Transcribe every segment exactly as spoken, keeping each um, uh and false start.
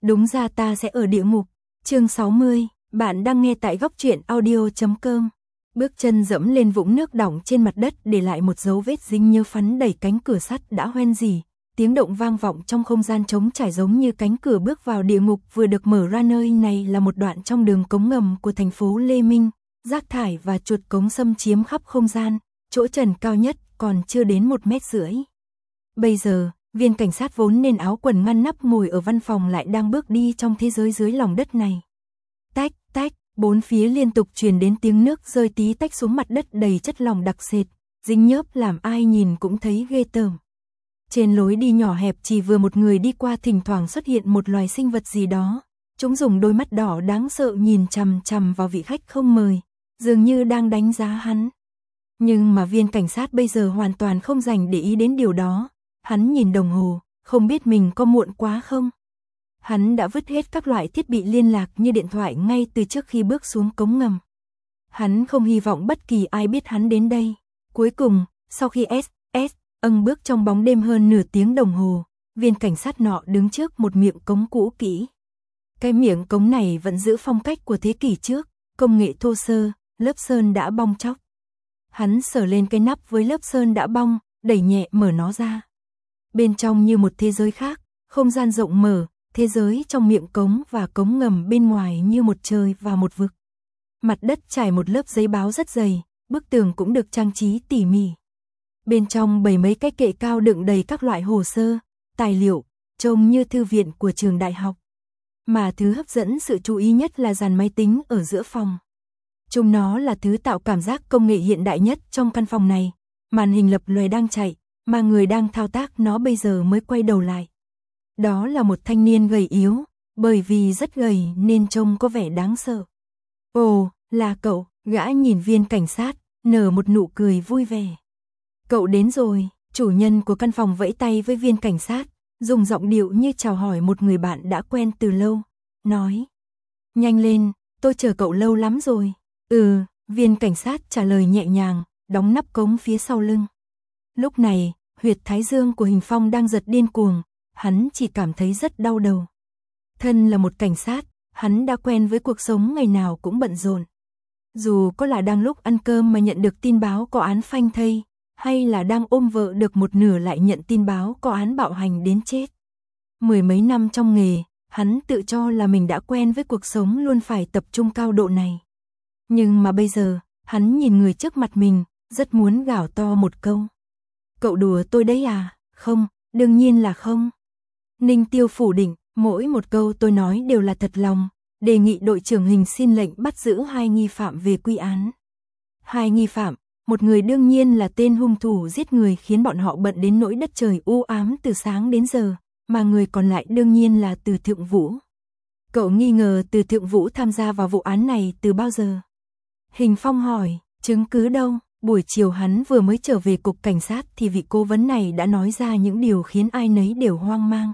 Đúng ra ta sẽ ở địa ngục. Chương sáu mươi, bạn đang nghe tại góc truyện audio chấm com. Bước chân dẫm lên vũng nước đọng trên mặt đất để lại một dấu vết dính như phấn đẩy cánh cửa sắt đã hoen rỉ. Tiếng động vang vọng trong không gian trống trải giống như cánh cửa bước vào địa ngục vừa được mở ra. Nơi này là một đoạn trong đường cống ngầm của thành phố Lê Minh, rác thải và chuột cống xâm chiếm khắp không gian, chỗ trần cao nhất còn chưa đến một mét rưỡi. Bây giờ, viên cảnh sát vốn nên áo quần ngăn nắp ngồi ở văn phòng lại đang bước đi trong thế giới dưới lòng đất này. Tách, tách, bốn phía liên tục truyền đến tiếng nước rơi tí tách xuống mặt đất đầy chất lỏng đặc sệt, dính nhớp làm ai nhìn cũng thấy ghê tởm. Trên lối đi nhỏ hẹp chỉ vừa một người đi qua, thỉnh thoảng xuất hiện một loài sinh vật gì đó. Chúng dùng đôi mắt đỏ đáng sợ nhìn chằm chằm vào vị khách không mời, dường như đang đánh giá hắn. Nhưng mà viên cảnh sát bây giờ hoàn toàn không dành để ý đến điều đó. Hắn nhìn đồng hồ, không biết mình có muộn quá không? Hắn đã vứt hết các loại thiết bị liên lạc như điện thoại ngay từ trước khi bước xuống cống ngầm. Hắn không hy vọng bất kỳ ai biết hắn đến đây. Cuối cùng, sau khi S S âng bước trong bóng đêm hơn nửa tiếng đồng hồ, viên cảnh sát nọ đứng trước một miệng cống cũ kỹ. Cái miệng cống này vẫn giữ phong cách của thế kỷ trước, công nghệ thô sơ, lớp sơn đã bong tróc. Hắn sờ lên cái nắp với lớp sơn đã bong, đẩy nhẹ mở nó ra. Bên trong như một thế giới khác, không gian rộng mở, thế giới trong miệng cống và cống ngầm bên ngoài như một trời và một vực. Mặt đất trải một lớp giấy báo rất dày, bức tường cũng được trang trí tỉ mỉ. Bên trong bày mấy cái kệ cao đựng đầy các loại hồ sơ, tài liệu, trông như thư viện của trường đại học. Mà thứ hấp dẫn sự chú ý nhất là dàn máy tính ở giữa phòng. Chúng nó là thứ tạo cảm giác công nghệ hiện đại nhất trong căn phòng này. Màn hình lập lòe đang chạy, mà người đang thao tác nó bây giờ mới quay đầu lại. Đó là một thanh niên gầy yếu, bởi vì rất gầy nên trông có vẻ đáng sợ. Ồ, là cậu, gã nhìn viên cảnh sát, nở một nụ cười vui vẻ. Cậu đến rồi, chủ nhân của căn phòng vẫy tay với viên cảnh sát, dùng giọng điệu như chào hỏi một người bạn đã quen từ lâu, nói. Nhanh lên, tôi chờ cậu lâu lắm rồi. Ừ, viên cảnh sát trả lời nhẹ nhàng, đóng nắp cống phía sau lưng. Lúc này, huyệt thái dương của Hình Phong đang giật điên cuồng, hắn chỉ cảm thấy rất đau đầu. Thân là một cảnh sát, hắn đã quen với cuộc sống ngày nào cũng bận rộn. Dù có là đang lúc ăn cơm mà nhận được tin báo có án phanh thây, hay là đang ôm vợ được một nửa lại nhận tin báo có án bạo hành đến chết. Mười mấy năm trong nghề, hắn tự cho là mình đã quen với cuộc sống luôn phải tập trung cao độ này. Nhưng mà bây giờ, hắn nhìn người trước mặt mình, rất muốn gào to một câu. Cậu đùa tôi đấy à? Không, đương nhiên là không. Ninh Tiêu phủ định, mỗi một câu tôi nói đều là thật lòng, đề nghị đội trưởng Hình xin lệnh bắt giữ hai nghi phạm về quy án. Hai nghi phạm, một người đương nhiên là tên hung thủ giết người khiến bọn họ bận đến nỗi đất trời u ám từ sáng đến giờ, mà người còn lại đương nhiên là Từ Thượng Vũ. Cậu nghi ngờ Từ Thượng Vũ tham gia vào vụ án này từ bao giờ? Hình Phong hỏi, chứng cứ đâu? Buổi chiều hắn vừa mới trở về cục cảnh sát thì vị cố vấn này đã nói ra những điều khiến ai nấy đều hoang mang.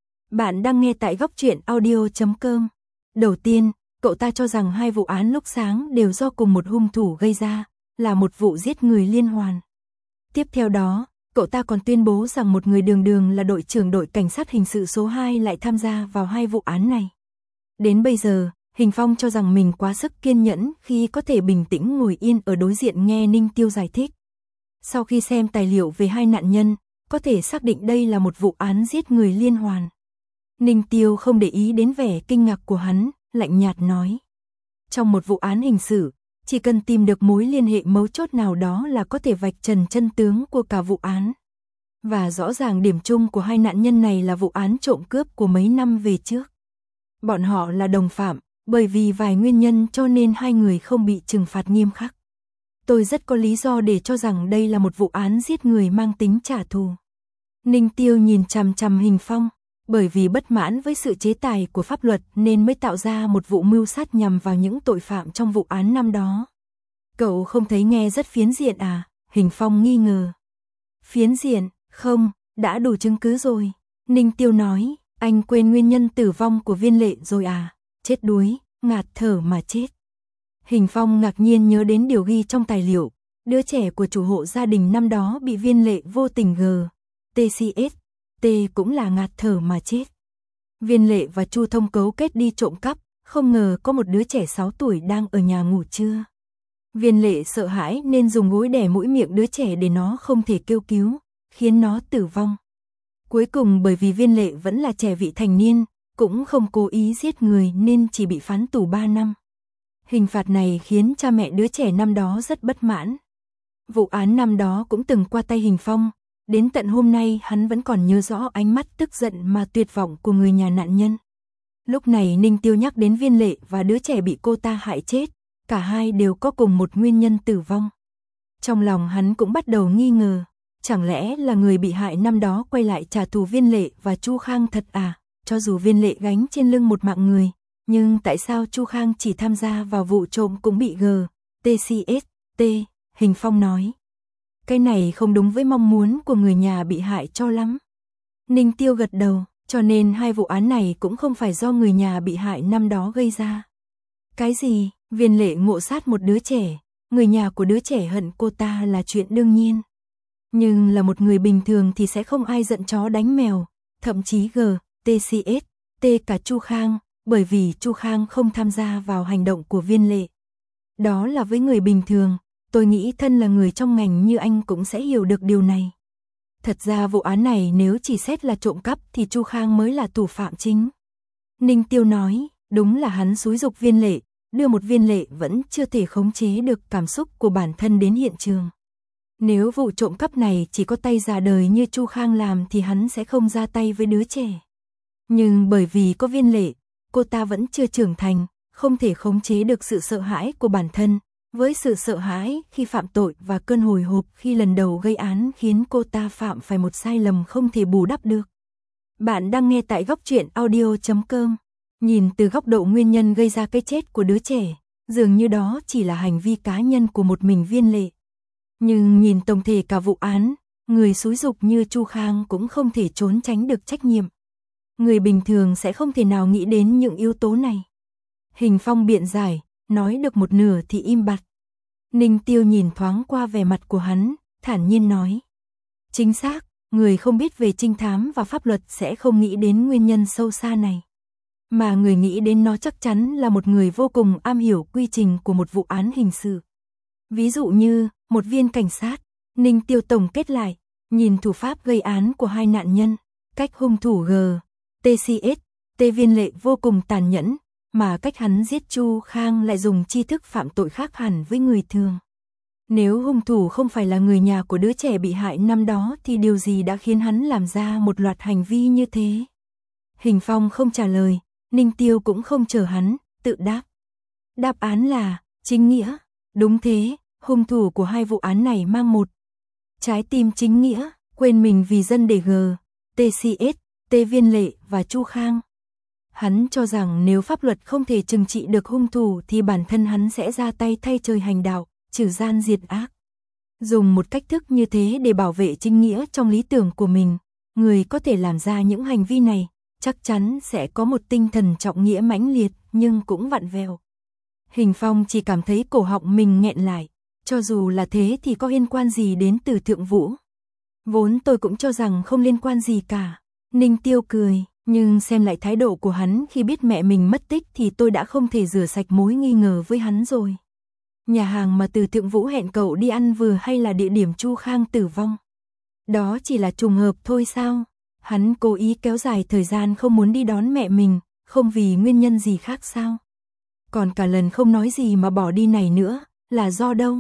Bạn đang nghe tại góc truyện audio chấm com. Đầu tiên, cậu ta cho rằng hai vụ án lúc sáng đều do cùng một hung thủ gây ra, là một vụ giết người liên hoàn. Tiếp theo đó, cậu ta còn tuyên bố rằng một người đường đường là đội trưởng đội cảnh sát hình sự số hai lại tham gia vào hai vụ án này. Đến bây giờ, Hình Phong cho rằng mình quá sức kiên nhẫn khi có thể bình tĩnh ngồi yên ở đối diện nghe Ninh Tiêu giải thích. Sau khi xem tài liệu về hai nạn nhân, có thể xác định đây là một vụ án giết người liên hoàn. Ninh Tiêu không để ý đến vẻ kinh ngạc của hắn, lạnh nhạt nói. Trong một vụ án hình sự, chỉ cần tìm được mối liên hệ mấu chốt nào đó là có thể vạch trần chân tướng của cả vụ án. Và rõ ràng điểm chung của hai nạn nhân này là vụ án trộm cướp của mấy năm về trước. Bọn họ là đồng phạm, bởi vì vài nguyên nhân cho nên hai người không bị trừng phạt nghiêm khắc. Tôi rất có lý do để cho rằng đây là một vụ án giết người mang tính trả thù. Ninh Tiêu nhìn chằm chằm Hình Phong, bởi vì bất mãn với sự chế tài của pháp luật nên mới tạo ra một vụ mưu sát nhằm vào những tội phạm trong vụ án năm đó. Cậu không thấy nghe rất phiến diện à? Hình Phong nghi ngờ. Phiến diện, không, đã đủ chứng cứ rồi. Ninh Tiêu nói, anh quên nguyên nhân tử vong của Viên Lệ rồi à? Chết đuối, ngạt thở mà chết. Hình Phong ngạc nhiên nhớ đến điều ghi trong tài liệu, đứa trẻ của chủ hộ gia đình năm đó bị Viên Lệ vô tình g, tê xê ét, T cũng là ngạt thở mà chết. Viên Lệ và Chu Thông cấu kết đi trộm cắp, không ngờ có một đứa trẻ sáu tuổi đang ở nhà ngủ trưa. Viên Lệ sợ hãi nên dùng gối đè mũi miệng đứa trẻ để nó không thể kêu cứu, khiến nó tử vong. Cuối cùng bởi vì Viên Lệ vẫn là trẻ vị thành niên, cũng không cố ý giết người nên chỉ bị phán tù ba năm. Hình phạt này khiến cha mẹ đứa trẻ năm đó rất bất mãn. Vụ án năm đó cũng từng qua tay Hình Phong, đến tận hôm nay hắn vẫn còn nhớ rõ ánh mắt tức giận mà tuyệt vọng của người nhà nạn nhân. Lúc này Ninh Tiêu nhắc đến Viên Lệ và đứa trẻ bị cô ta hại chết, cả hai đều có cùng một nguyên nhân tử vong. Trong lòng hắn cũng bắt đầu nghi ngờ, chẳng lẽ là người bị hại năm đó quay lại trả thù Viên Lệ và Chu Khang thật à? Cho dù Viên Lệ gánh trên lưng một mạng người, nhưng tại sao Chu Khang chỉ tham gia vào vụ trộm cũng bị G T C S T? Hình Phong nói, cái này không đúng với mong muốn của người nhà bị hại cho lắm. Ninh Tiêu gật đầu, cho nên hai vụ án này cũng không phải do người nhà bị hại năm đó gây ra. Cái gì? Viên Lệ ngộ sát một đứa trẻ, người nhà của đứa trẻ hận cô ta là chuyện đương nhiên. Nhưng là một người bình thường thì sẽ không ai giận chó đánh mèo, thậm chí G T C S T cả Chu Khang, bởi vì Chu Khang không tham gia vào hành động của Viên Lệ. Đó là với người bình thường, tôi nghĩ thân là người trong ngành như anh cũng sẽ hiểu được điều này. Thật ra vụ án này nếu chỉ xét là trộm cắp thì Chu Khang mới là thủ phạm chính. Ninh Tiêu nói, đúng là hắn xúi giục Viên Lệ, đưa một Viên Lệ vẫn chưa thể khống chế được cảm xúc của bản thân đến hiện trường. Nếu vụ trộm cắp này chỉ có tay già đời như Chu Khang làm thì hắn sẽ không ra tay với đứa trẻ. Nhưng bởi vì có Viên Lệ, cô ta vẫn chưa trưởng thành, không thể khống chế được sự sợ hãi của bản thân. Với sự sợ hãi khi phạm tội và cơn hồi hộp khi lần đầu gây án khiến cô ta phạm phải một sai lầm không thể bù đắp được. Bạn đang nghe tại góc truyện audio chấm com. Nhìn từ góc độ nguyên nhân gây ra cái chết của đứa trẻ, dường như đó chỉ là hành vi cá nhân của một mình Viên Lệ. Nhưng nhìn tổng thể cả vụ án, người xúi giục như Chu Khang cũng không thể trốn tránh được trách nhiệm. Người bình thường sẽ không thể nào nghĩ đến những yếu tố này. Hình Phong biện giải, nói được một nửa thì im bặt. Ninh Tiêu nhìn thoáng qua vẻ mặt của hắn, thản nhiên nói. Chính xác, người không biết về trinh thám và pháp luật sẽ không nghĩ đến nguyên nhân sâu xa này. Mà người nghĩ đến nó chắc chắn là một người vô cùng am hiểu quy trình của một vụ án hình sự. Ví dụ như, một viên cảnh sát, Ninh Tiêu tổng kết lại, nhìn thủ pháp gây án của hai nạn nhân, cách hung thủ G T C S T Viên Lệ vô cùng tàn nhẫn, mà cách hắn giết Chu Khang lại dùng tri thức phạm tội khác hẳn với người thường. Nếu hung thủ không phải là người nhà của đứa trẻ bị hại năm đó thì điều gì đã khiến hắn làm ra một loạt hành vi như thế? Hình Phong không trả lời, Ninh Tiêu cũng không chờ hắn, tự đáp. Đáp án là, chính nghĩa. Đúng thế, hung thủ của hai vụ án này mang một trái tim chính nghĩa, quên mình vì dân để G T C S T Viên Lệ và Chu Khang. Hắn cho rằng nếu pháp luật không thể trừng trị được hung thủ thì bản thân hắn sẽ ra tay thay trời hành đạo, trừ gian diệt ác. Dùng một cách thức như thế để bảo vệ chính nghĩa trong lý tưởng của mình, người có thể làm ra những hành vi này, chắc chắn sẽ có một tinh thần trọng nghĩa mãnh liệt nhưng cũng vặn vẹo. Hình Phong chỉ cảm thấy cổ họng mình nghẹn lại, cho dù là thế thì có liên quan gì đến Từ Thượng Vũ. Vốn tôi cũng cho rằng không liên quan gì cả. Ninh Tiêu cười, nhưng xem lại thái độ của hắn khi biết mẹ mình mất tích thì tôi đã không thể rửa sạch mối nghi ngờ với hắn rồi. Nhà hàng mà Từ Thượng Vũ hẹn cậu đi ăn vừa hay là địa điểm Chu Khang tử vong? Đó chỉ là trùng hợp thôi sao? Hắn cố ý kéo dài thời gian không muốn đi đón mẹ mình, không vì nguyên nhân gì khác sao? Còn cả lần không nói gì mà bỏ đi này nữa, là do đâu?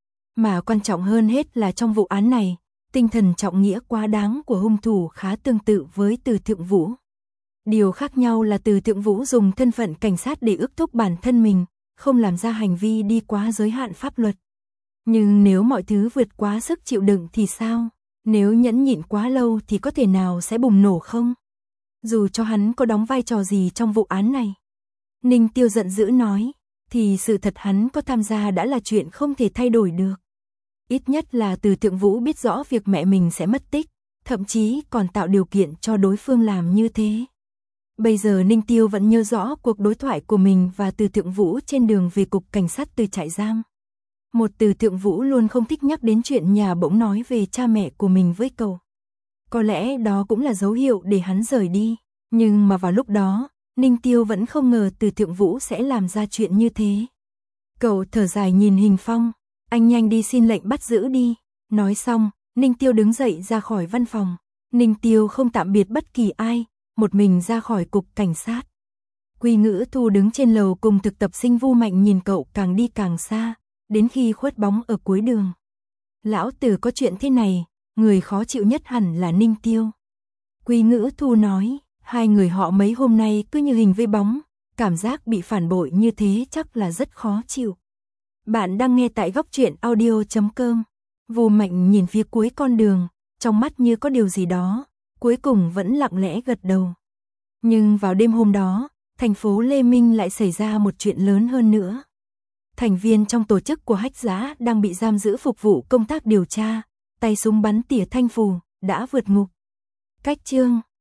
Mà quan trọng hơn hết là trong vụ án này, tinh thần trọng nghĩa quá đáng của hung thủ khá tương tự với Từ Thượng Vũ. Điều khác nhau là Từ Thượng Vũ dùng thân phận cảnh sát để ước thúc bản thân mình, không làm ra hành vi đi quá giới hạn pháp luật. Nhưng nếu mọi thứ vượt quá sức chịu đựng thì sao? Nếu nhẫn nhịn quá lâu thì có thể nào sẽ bùng nổ không? Dù cho hắn có đóng vai trò gì trong vụ án này. Ninh Tiêu giận dữ nói, thì sự thật hắn có tham gia đã là chuyện không thể thay đổi được. Ít nhất là Từ Thượng Vũ biết rõ việc mẹ mình sẽ mất tích, thậm chí còn tạo điều kiện cho đối phương làm như thế. Bây giờ Ninh Tiêu vẫn nhớ rõ cuộc đối thoại của mình và Từ Thượng Vũ trên đường về cục cảnh sát từ trại giam. Một Từ Thượng Vũ luôn không thích nhắc đến chuyện nhà bỗng nói về cha mẹ của mình với cậu. Có lẽ đó cũng là dấu hiệu để hắn rời đi. Nhưng mà vào lúc đó, Ninh Tiêu vẫn không ngờ Từ Thượng Vũ sẽ làm ra chuyện như thế. Cậu thở dài nhìn Hình Phong, anh nhanh đi xin lệnh bắt giữ đi. Nói xong, Ninh Tiêu đứng dậy ra khỏi văn phòng. Ninh Tiêu không tạm biệt bất kỳ ai, một mình ra khỏi cục cảnh sát. Quy Ngữ Thu đứng trên lầu cùng thực tập sinh Vu Mạnh nhìn cậu càng đi càng xa, đến khi khuất bóng ở cuối đường. Lão tử có chuyện thế này, người khó chịu nhất hẳn là Ninh Tiêu. Quy Ngữ Thu nói, hai người họ mấy hôm nay cứ như hình với bóng, cảm giác bị phản bội như thế chắc là rất khó chịu. Bạn đang nghe tại góc truyện audio chấm com. Vu Mạnh nhìn phía cuối con đường, trong mắt như có điều gì đó, cuối cùng vẫn lặng lẽ gật đầu. Nhưng vào đêm hôm đó, thành phố Lê Minh lại xảy ra một chuyện lớn hơn nữa. Thành viên trong tổ chức của Hách Giá đang bị giam giữ phục vụ công tác điều tra, tay súng bắn tỉa thanh phù, đã vượt ngục. Cách chương